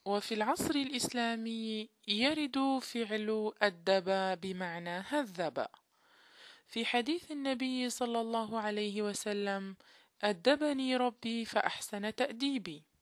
وفي العصر الإسلامي يرد فعل أدب بمعنى هذب. في حديث النبي صلى الله عليه وسلم: أدبني ربي فأحسن تأديبي.